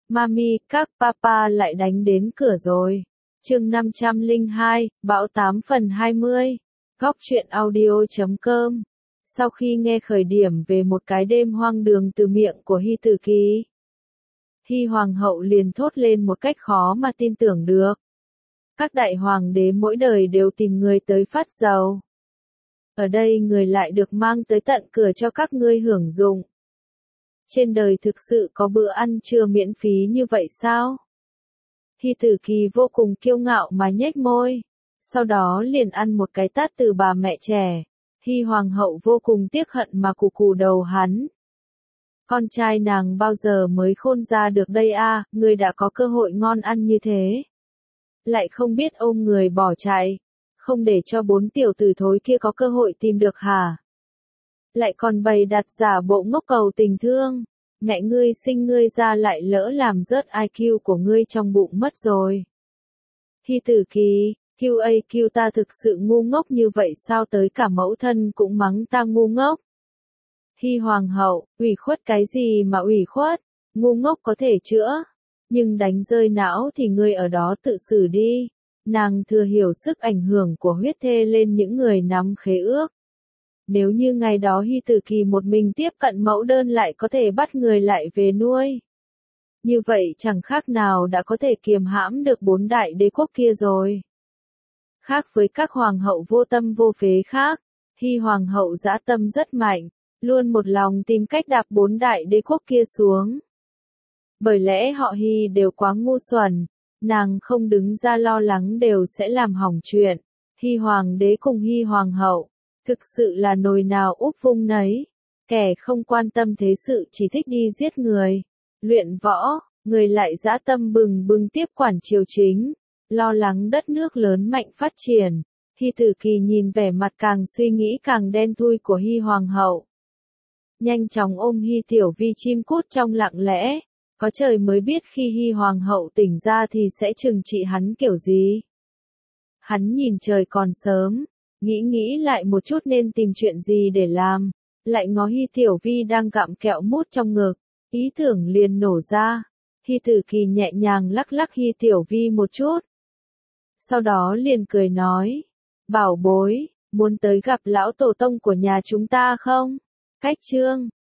Mami, các papa lại đánh đến cửa rồi. Chương 502, Bão 8 phần 20. Góc truyện audio.com. Sau khi nghe khởi điểm về một cái đêm hoang đường từ miệng của Hy Tử Kỳ, Hy Hoàng hậu liền thốt lên một cách khó mà tin tưởng được. Các đại hoàng đế mỗi đời đều tìm người tới phát giàu. Ở đây người lại được mang tới tận cửa cho các ngươi hưởng dụng. Trên đời thực sự có bữa ăn trưa miễn phí như vậy sao? Hy Tử Kỳ vô cùng kiêu ngạo mà nhếch môi. Sau đó liền ăn một cái tát từ bà mẹ trẻ. Hy Hoàng hậu vô cùng tiếc hận mà cù cù đầu hắn. Con trai nàng bao giờ mới khôn ra được đây a, ngươi đã có cơ hội ngon ăn như thế. Lại không biết ôm người bỏ chạy. Không để cho 4 tiểu tử thối kia có cơ hội tìm được hả? Lại còn bày đặt giả bộ ngốc cầu tình thương. Mẹ ngươi sinh ngươi ra lại lỡ làm rớt IQ của ngươi trong bụng mất rồi. Hy Tử Kỳ, QAQ ta thực sự ngu ngốc như vậy sao tới cả mẫu thân cũng mắng ta ngu ngốc. Hy Hoàng hậu, ủy khuất cái gì mà ủy khuất, ngu ngốc có thể chữa. Nhưng đánh rơi não thì ngươi ở đó tự xử đi. Nàng thừa hiểu sức ảnh hưởng của huyết thê lên những người nắm khế ước. Nếu như ngày đó Hy Tử Kỳ một mình tiếp cận mẫu đơn lại có thể bắt người lại về nuôi. Như vậy chẳng khác nào đã có thể kiềm hãm được 4 đại đế quốc kia rồi. Khác với các hoàng hậu vô tâm vô phế khác, Hy Hoàng hậu dã tâm rất mạnh, luôn một lòng tìm cách đạp 4 đại đế quốc kia xuống. Bởi lẽ họ Hy đều quá ngu xuẩn, nàng không đứng ra lo lắng đều sẽ làm hỏng chuyện. Hy Hoàng đế cùng Hy Hoàng hậu, thực sự là nồi nào úp vung nấy, kẻ không quan tâm thế sự chỉ thích đi giết người, luyện võ, người lại dã tâm bừng bừng tiếp quản triều chính, lo lắng đất nước lớn mạnh phát triển. Hy Tử Kỳ nhìn vẻ mặt càng suy nghĩ càng đen thui của Hy Hoàng hậu. Nhanh chóng ôm Hy Tiểu Vi chim cút trong lặng lẽ, có trời mới biết khi Hy Hoàng hậu tỉnh ra thì sẽ trừng trị hắn kiểu gì. Hắn nhìn trời còn sớm, nghĩ lại một chút nên tìm chuyện gì để làm, lại ngó Hy Tiểu Vi đang gặm kẹo mút trong ngực, ý tưởng liền nổ ra. Hy Tử Kỳ nhẹ nhàng lắc lắc Hy Tiểu Vi một chút. Sau đó liền cười nói, bảo bối, muốn tới gặp lão tổ tông của nhà chúng ta không? Cách chương